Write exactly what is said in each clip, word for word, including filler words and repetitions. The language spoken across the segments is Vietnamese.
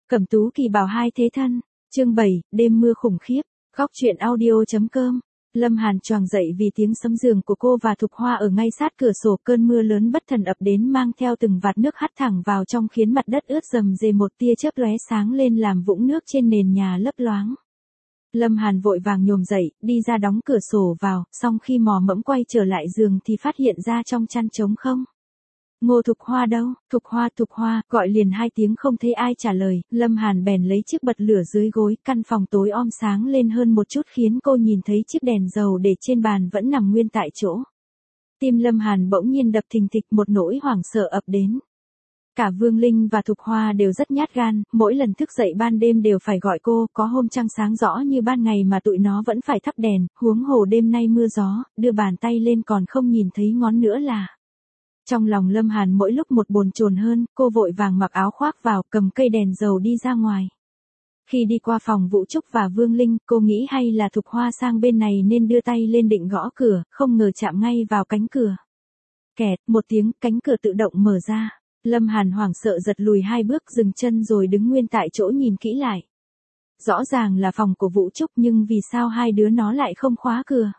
Cẩm Tú Kỳ Bảo hai thế thân, chương bảy, đêm mưa khủng khiếp, góc truyện audio.com. Lâm Hàn choàng dậy vì tiếng sấm giường của cô và Thục Hoa ở ngay sát cửa sổ. Cơn mưa lớn bất thần ập đến mang theo từng vạt nước hắt thẳng vào trong khiến mặt đất ướt rầm rề, một tia chớp lóe sáng lên làm vũng nước trên nền nhà lấp loáng. Lâm Hàn vội vàng nhổm dậy, đi ra đóng cửa sổ vào, xong khi mò mẫm quay trở lại giường thì phát hiện ra trong chăn trống không. Ngô Thục Hoa đâu? Thục Hoa, Thục Hoa, gọi liền hai tiếng không thấy ai trả lời, Lâm Hàn bèn lấy chiếc bật lửa dưới gối, căn phòng tối om sáng lên hơn một chút khiến cô nhìn thấy chiếc đèn dầu để trên bàn vẫn nằm nguyên tại chỗ. Tim Lâm Hàn bỗng nhiên đập thình thịch, một nỗi hoảng sợ ập đến. Cả Vương Linh và Thục Hoa đều rất nhát gan, mỗi lần thức dậy ban đêm đều phải gọi cô, có hôm trăng sáng rõ như ban ngày mà tụi nó vẫn phải thắp đèn, huống hồ đêm nay mưa gió, đưa bàn tay lên còn không nhìn thấy ngón nữa là. Trong lòng Lâm Hàn mỗi lúc một bồn chồn hơn, cô vội vàng mặc áo khoác vào, cầm cây đèn dầu đi ra ngoài. Khi đi qua phòng Vũ Trúc và Vương Linh, cô nghĩ hay là Thục Hoa sang bên này nên đưa tay lên định gõ cửa, không ngờ chạm ngay vào cánh cửa. Kẹt, một tiếng, cánh cửa tự động mở ra. Lâm Hàn hoảng sợ giật lùi hai bước, dừng chân rồi đứng nguyên tại chỗ nhìn kỹ lại. Rõ ràng là phòng của Vũ Trúc nhưng vì sao hai đứa nó lại không khóa cửa?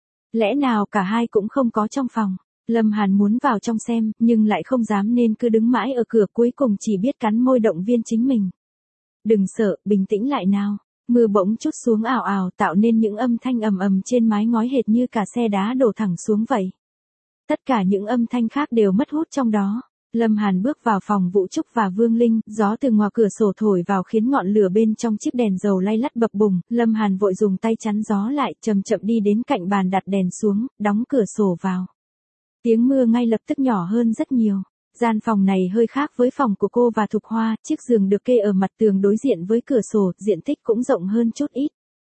Lẽ nào cả hai cũng không có trong phòng? Lâm Hàn muốn vào trong xem, nhưng lại không dám nên cứ đứng mãi ở cửa, cuối cùng chỉ biết cắn môi động viên chính mình. Đừng sợ, bình tĩnh lại nào. Mưa bỗng trút xuống ào ào tạo nên những âm thanh ầm ầm trên mái ngói hệt như cả xe đá đổ thẳng xuống vậy. Tất cả những âm thanh khác đều mất hút trong đó. Lâm Hàn bước vào phòng Vũ Trúc và Vương Linh, gió từ ngoài cửa sổ thổi vào khiến ngọn lửa bên trong chiếc đèn dầu lay lắt bập bùng. Lâm Hàn vội dùng tay chắn gió lại, chậm chậm đi đến cạnh bàn đặt đèn xuống, đóng cửa sổ vào. Tiếng mưa ngay lập tức nhỏ hơn rất nhiều. Gian phòng này hơi khác với phòng của cô và Thục Hoa, chiếc giường được kê ở mặt tường đối diện với cửa sổ, diện tích cũng rộng hơn chút ít.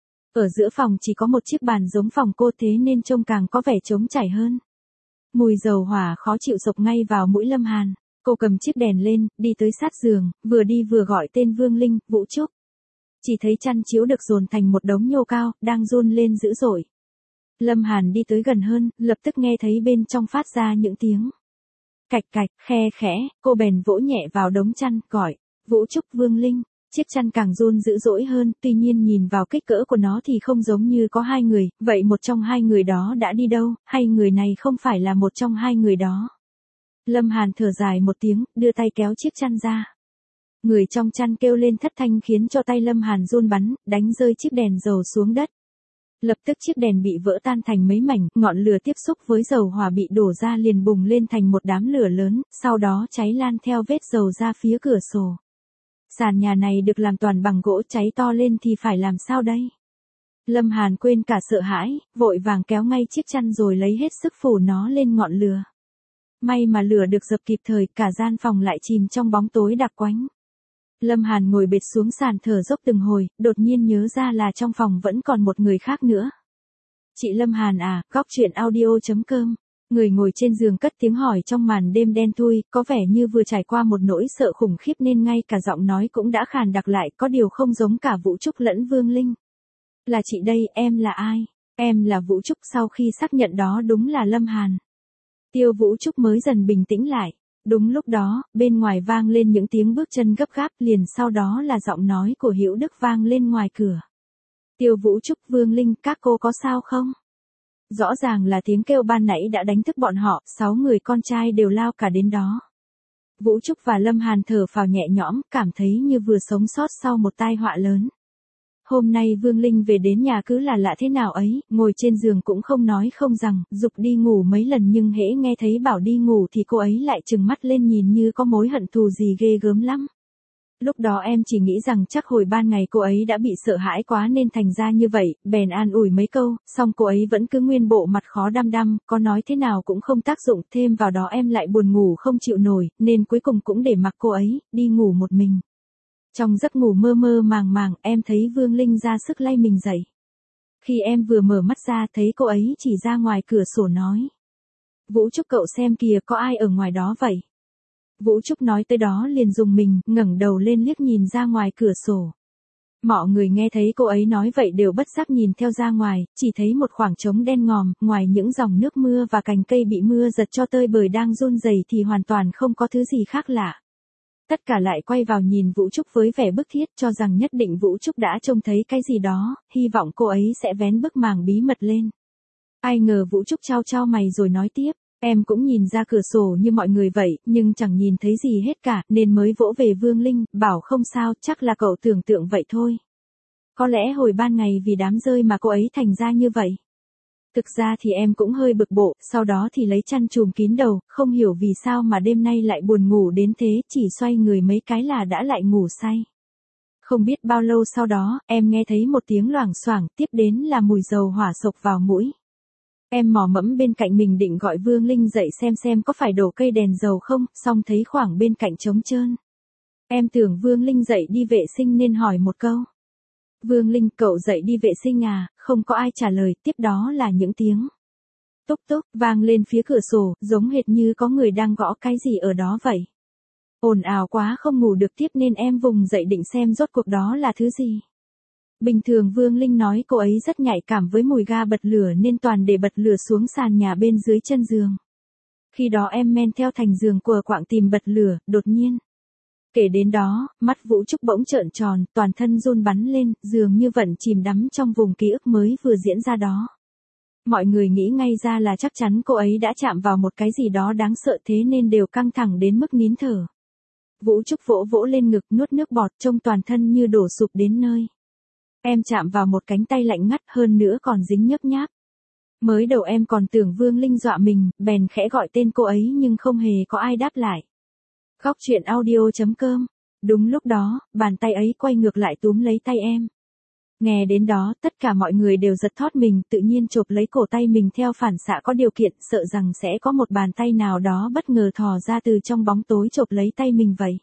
Ở giữa phòng chỉ có một chiếc bàn giống phòng cô, thế nên trông càng có vẻ trống trải hơn. Mùi dầu hỏa khó chịu xộc ngay vào mũi Lâm Hàn. Cô cầm chiếc đèn lên, đi tới sát giường, vừa đi vừa gọi tên Vương Linh, Vũ Trúc. Chỉ thấy chăn chiếu được dồn thành một đống nhô cao, đang run lên dữ dội. Lâm Hàn đi tới gần hơn, lập tức nghe thấy bên trong phát ra những tiếng cạch cạch, khe khẽ, cô bèn vỗ nhẹ vào đống chăn, gọi, Vũ Trúc, Vương Linh. Chiếc chăn càng run dữ dội hơn, tuy nhiên nhìn vào kích cỡ của nó thì không giống như có hai người, vậy một trong hai người đó đã đi đâu, hay người này không phải là một trong hai người đó? Lâm Hàn thở dài một tiếng, đưa tay kéo chiếc chăn ra. Người trong chăn kêu lên thất thanh khiến cho tay Lâm Hàn run bắn, đánh rơi chiếc đèn dầu xuống đất. Lập tức chiếc đèn bị vỡ tan thành mấy mảnh, ngọn lửa tiếp xúc với dầu hỏa bị đổ ra liền bùng lên thành một đám lửa lớn, sau đó cháy lan theo vết dầu ra phía cửa sổ. Sàn nhà này được làm toàn bằng gỗ, cháy to lên thì phải làm sao đây? Lâm Hàn quên cả sợ hãi, vội vàng kéo ngay chiếc chăn rồi lấy hết sức phủ nó lên ngọn lửa. May mà lửa được dập kịp thời, cả gian phòng lại chìm trong bóng tối đặc quánh. Lâm Hàn ngồi bệt xuống sàn thở dốc từng hồi, đột nhiên nhớ ra là trong phòng vẫn còn một người khác nữa. Chị Lâm Hàn à, góc truyện audio.com. Người ngồi trên giường cất tiếng hỏi trong màn đêm đen thui, có vẻ như vừa trải qua một nỗi sợ khủng khiếp nên ngay cả giọng nói cũng đã khàn đặc lại, có điều không giống cả Vũ Trúc lẫn Vương Linh. Là chị đây, em là ai? Em là Vũ Trúc. Sau khi xác nhận đó đúng là Lâm Hàn, Tiêu Vũ Trúc mới dần bình tĩnh lại. Đúng lúc đó, bên ngoài vang lên những tiếng bước chân gấp gáp, liền sau đó là giọng nói của Hữu Đức vang lên ngoài cửa. Tiêu Vũ Trúc, Vương Linh, các cô có sao không? Rõ ràng là tiếng kêu ban nãy đã đánh thức bọn họ, sáu người con trai đều lao cả đến đó. Vũ Trúc và Lâm Hàn thở phào nhẹ nhõm, cảm thấy như vừa sống sót sau một tai họa lớn. Hôm nay Vương Linh về đến nhà cứ là lạ thế nào ấy, ngồi trên giường cũng không nói không rằng, giục đi ngủ mấy lần nhưng hễ nghe thấy bảo đi ngủ thì cô ấy lại trừng mắt lên nhìn như có mối hận thù gì ghê gớm lắm. Lúc đó em chỉ nghĩ rằng chắc hồi ban ngày cô ấy đã bị sợ hãi quá nên thành ra như vậy, bèn an ủi mấy câu, xong cô ấy vẫn cứ nguyên bộ mặt khó đăm đăm, có nói thế nào cũng không tác dụng, thêm vào đó em lại buồn ngủ không chịu nổi, nên cuối cùng cũng để mặc cô ấy, đi ngủ một mình. Trong giấc ngủ mơ mơ màng màng, em thấy Vương Linh ra sức lay mình dậy. Khi em vừa mở mắt ra thấy cô ấy chỉ ra ngoài cửa sổ nói. Vũ Trúc cậu xem kìa, có ai ở ngoài đó vậy? Vũ Trúc nói tới đó liền dùng mình, ngẩng đầu lên liếc nhìn ra ngoài cửa sổ. Mọi người nghe thấy cô ấy nói vậy đều bất giác nhìn theo ra ngoài, chỉ thấy một khoảng trống đen ngòm, ngoài những dòng nước mưa và cành cây bị mưa giật cho tơi bời đang run rẩy thì hoàn toàn không có thứ gì khác lạ. Tất cả lại quay vào nhìn Vũ Trúc với vẻ bức thiết, cho rằng nhất định Vũ Trúc đã trông thấy cái gì đó, hy vọng cô ấy sẽ vén bức màng bí mật lên. Ai ngờ Vũ Trúc chau chau mày rồi nói tiếp, em cũng nhìn ra cửa sổ như mọi người vậy, nhưng chẳng nhìn thấy gì hết cả, nên mới vỗ về Vương Linh, bảo không sao, chắc là cậu tưởng tượng vậy thôi. Có lẽ hồi ban ngày vì đám rơi mà cô ấy thành ra như vậy. Thực ra thì em cũng hơi bực bội, sau đó thì lấy chăn trùm kín đầu, không hiểu vì sao mà đêm nay lại buồn ngủ đến thế, chỉ xoay người mấy cái là đã lại ngủ say. Không biết bao lâu sau đó, em nghe thấy một tiếng loảng xoảng, tiếp đến là mùi dầu hỏa sộc vào mũi. Em mò mẫm bên cạnh mình định gọi Vương Linh dậy xem xem có phải đổ cây đèn dầu không, xong thấy khoảng bên cạnh trống trơn. Em tưởng Vương Linh dậy đi vệ sinh nên hỏi một câu. Vương Linh, cậu dậy đi vệ sinh à? Không có ai trả lời, tiếp đó là những tiếng túc túc vang lên phía cửa sổ, giống hệt như có người đang gõ cái gì ở đó vậy. Ồn ào quá không ngủ được tiếp nên em vùng dậy định xem rốt cuộc đó là thứ gì. Bình thường Vương Linh nói cô ấy rất nhạy cảm với mùi ga bật lửa nên toàn để bật lửa xuống sàn nhà bên dưới chân giường. Khi đó em men theo thành giường của quạng tìm bật lửa, đột nhiên. Kể đến đó, mắt Vũ Trúc bỗng trợn tròn, toàn thân run bắn lên, dường như vẫn chìm đắm trong vùng ký ức mới vừa diễn ra đó. Mọi người nghĩ ngay ra là chắc chắn cô ấy đã chạm vào một cái gì đó đáng sợ thế nên đều căng thẳng đến mức nín thở. Vũ Trúc vỗ vỗ lên ngực nuốt nước bọt trông toàn thân như đổ sụp đến nơi. Em chạm vào một cánh tay lạnh ngắt hơn nữa còn dính nhớp nháp. Mới đầu em còn tưởng Vương Linh dọa mình, bèn khẽ gọi tên cô ấy nhưng không hề có ai đáp lại. Góc truyện audio chấm com. Đúng lúc đó, bàn tay ấy quay ngược lại túm lấy tay em. Nghe đến đó, tất cả mọi người đều giật thót mình, tự nhiên chộp lấy cổ tay mình theo phản xạ có điều kiện, sợ rằng sẽ có một bàn tay nào đó bất ngờ thò ra từ trong bóng tối chộp lấy tay mình vậy.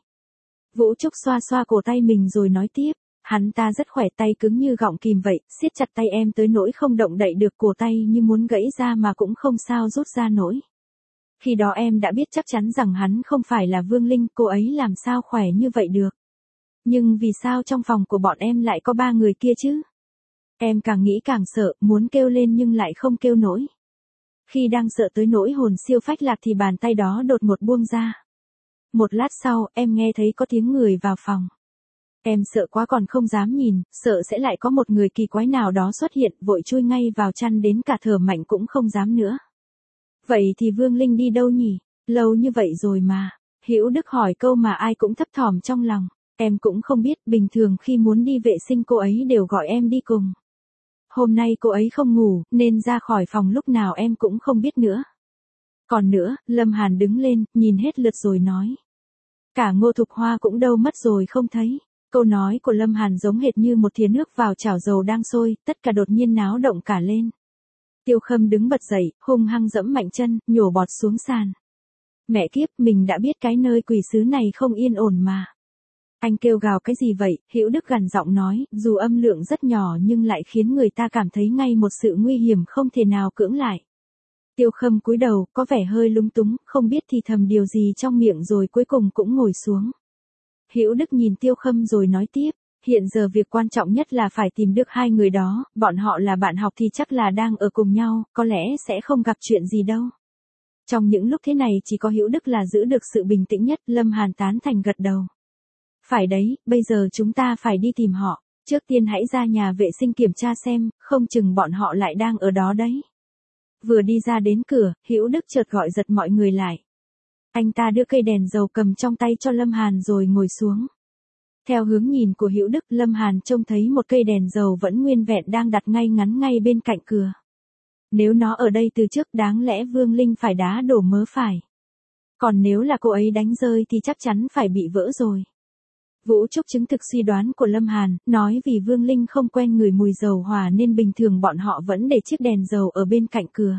Vũ Trúc xoa xoa cổ tay mình rồi nói tiếp, hắn ta rất khỏe, tay cứng như gọng kìm vậy, siết chặt tay em tới nỗi không động đậy được, cổ tay như muốn gãy ra mà cũng không sao rút ra nổi. Khi đó em đã biết chắc chắn rằng hắn không phải là Vương Linh, cô ấy làm sao khỏe như vậy được. Nhưng vì sao trong phòng của bọn em lại có ba người kia chứ? Em càng nghĩ càng sợ, muốn kêu lên nhưng lại không kêu nổi. Khi đang sợ tới nỗi hồn siêu phách lạc thì bàn tay đó đột ngột buông ra. Một lát sau, em nghe thấy có tiếng người vào phòng. Em sợ quá còn không dám nhìn, sợ sẽ lại có một người kỳ quái nào đó xuất hiện, vội chui ngay vào chăn đến cả thở mạnh cũng không dám nữa. Vậy thì Vương Linh đi đâu nhỉ? Lâu như vậy rồi mà. Hữu Đức hỏi câu mà ai cũng thấp thỏm trong lòng. Em cũng không biết, bình thường khi muốn đi vệ sinh cô ấy đều gọi em đi cùng. Hôm nay cô ấy không ngủ, nên ra khỏi phòng lúc nào em cũng không biết nữa. Còn nữa, Lâm Hàn đứng lên, nhìn hết lượt rồi nói. Cả Ngô Thục Hoa cũng đâu mất rồi không thấy. Câu nói của Lâm Hàn giống hệt như một thìa nước vào chảo dầu đang sôi, tất cả đột nhiên náo động cả lên. Tiêu Khâm đứng bật dậy, hung hăng dẫm mạnh chân, nhổ bọt xuống sàn. Mẹ kiếp, mình đã biết cái nơi quỷ xứ này không yên ổn mà. Anh kêu gào cái gì vậy? Hữu Đức gằn giọng nói, dù âm lượng rất nhỏ nhưng lại khiến người ta cảm thấy ngay một sự nguy hiểm không thể nào cưỡng lại. Tiêu Khâm cúi đầu, có vẻ hơi lung túng, không biết thì thầm điều gì trong miệng rồi cuối cùng cũng ngồi xuống. Hữu Đức nhìn Tiêu Khâm rồi nói tiếp, hiện giờ việc quan trọng nhất là phải tìm được hai người đó, bọn họ là bạn học thì chắc là đang ở cùng nhau, có lẽ sẽ không gặp chuyện gì đâu. Trong những lúc thế này chỉ có Hữu Đức là giữ được sự bình tĩnh nhất, Lâm Hàn tán thành gật đầu. Phải đấy, bây giờ chúng ta phải đi tìm họ, trước tiên hãy ra nhà vệ sinh kiểm tra xem, không chừng bọn họ lại đang ở đó đấy. Vừa đi ra đến cửa, Hữu Đức chợt gọi giật mọi người lại. Anh ta đưa cây đèn dầu cầm trong tay cho Lâm Hàn rồi ngồi xuống. Theo hướng nhìn của Hữu Đức, Lâm Hàn trông thấy một cây đèn dầu vẫn nguyên vẹn đang đặt ngay ngắn ngay bên cạnh cửa. Nếu nó ở đây từ trước đáng lẽ Vương Linh phải đá đổ mớ phải. Còn nếu là cô ấy đánh rơi thì chắc chắn phải bị vỡ rồi. Vũ Trúc chứng thực suy đoán của Lâm Hàn, nói vì Vương Linh không quen người mùi dầu hỏa nên bình thường bọn họ vẫn để chiếc đèn dầu ở bên cạnh cửa.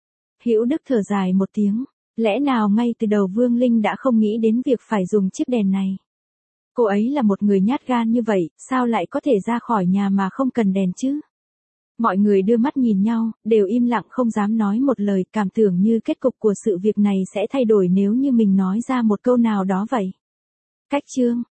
Hữu Đức thở dài một tiếng, lẽ nào ngay từ đầu Vương Linh đã không nghĩ đến việc phải dùng chiếc đèn này. Cô ấy là một người nhát gan như vậy, sao lại có thể ra khỏi nhà mà không cần đèn chứ? Mọi người đưa mắt nhìn nhau, đều im lặng không dám nói một lời, cảm tưởng như kết cục của sự việc này sẽ thay đổi nếu như mình nói ra một câu nào đó vậy. Cách chương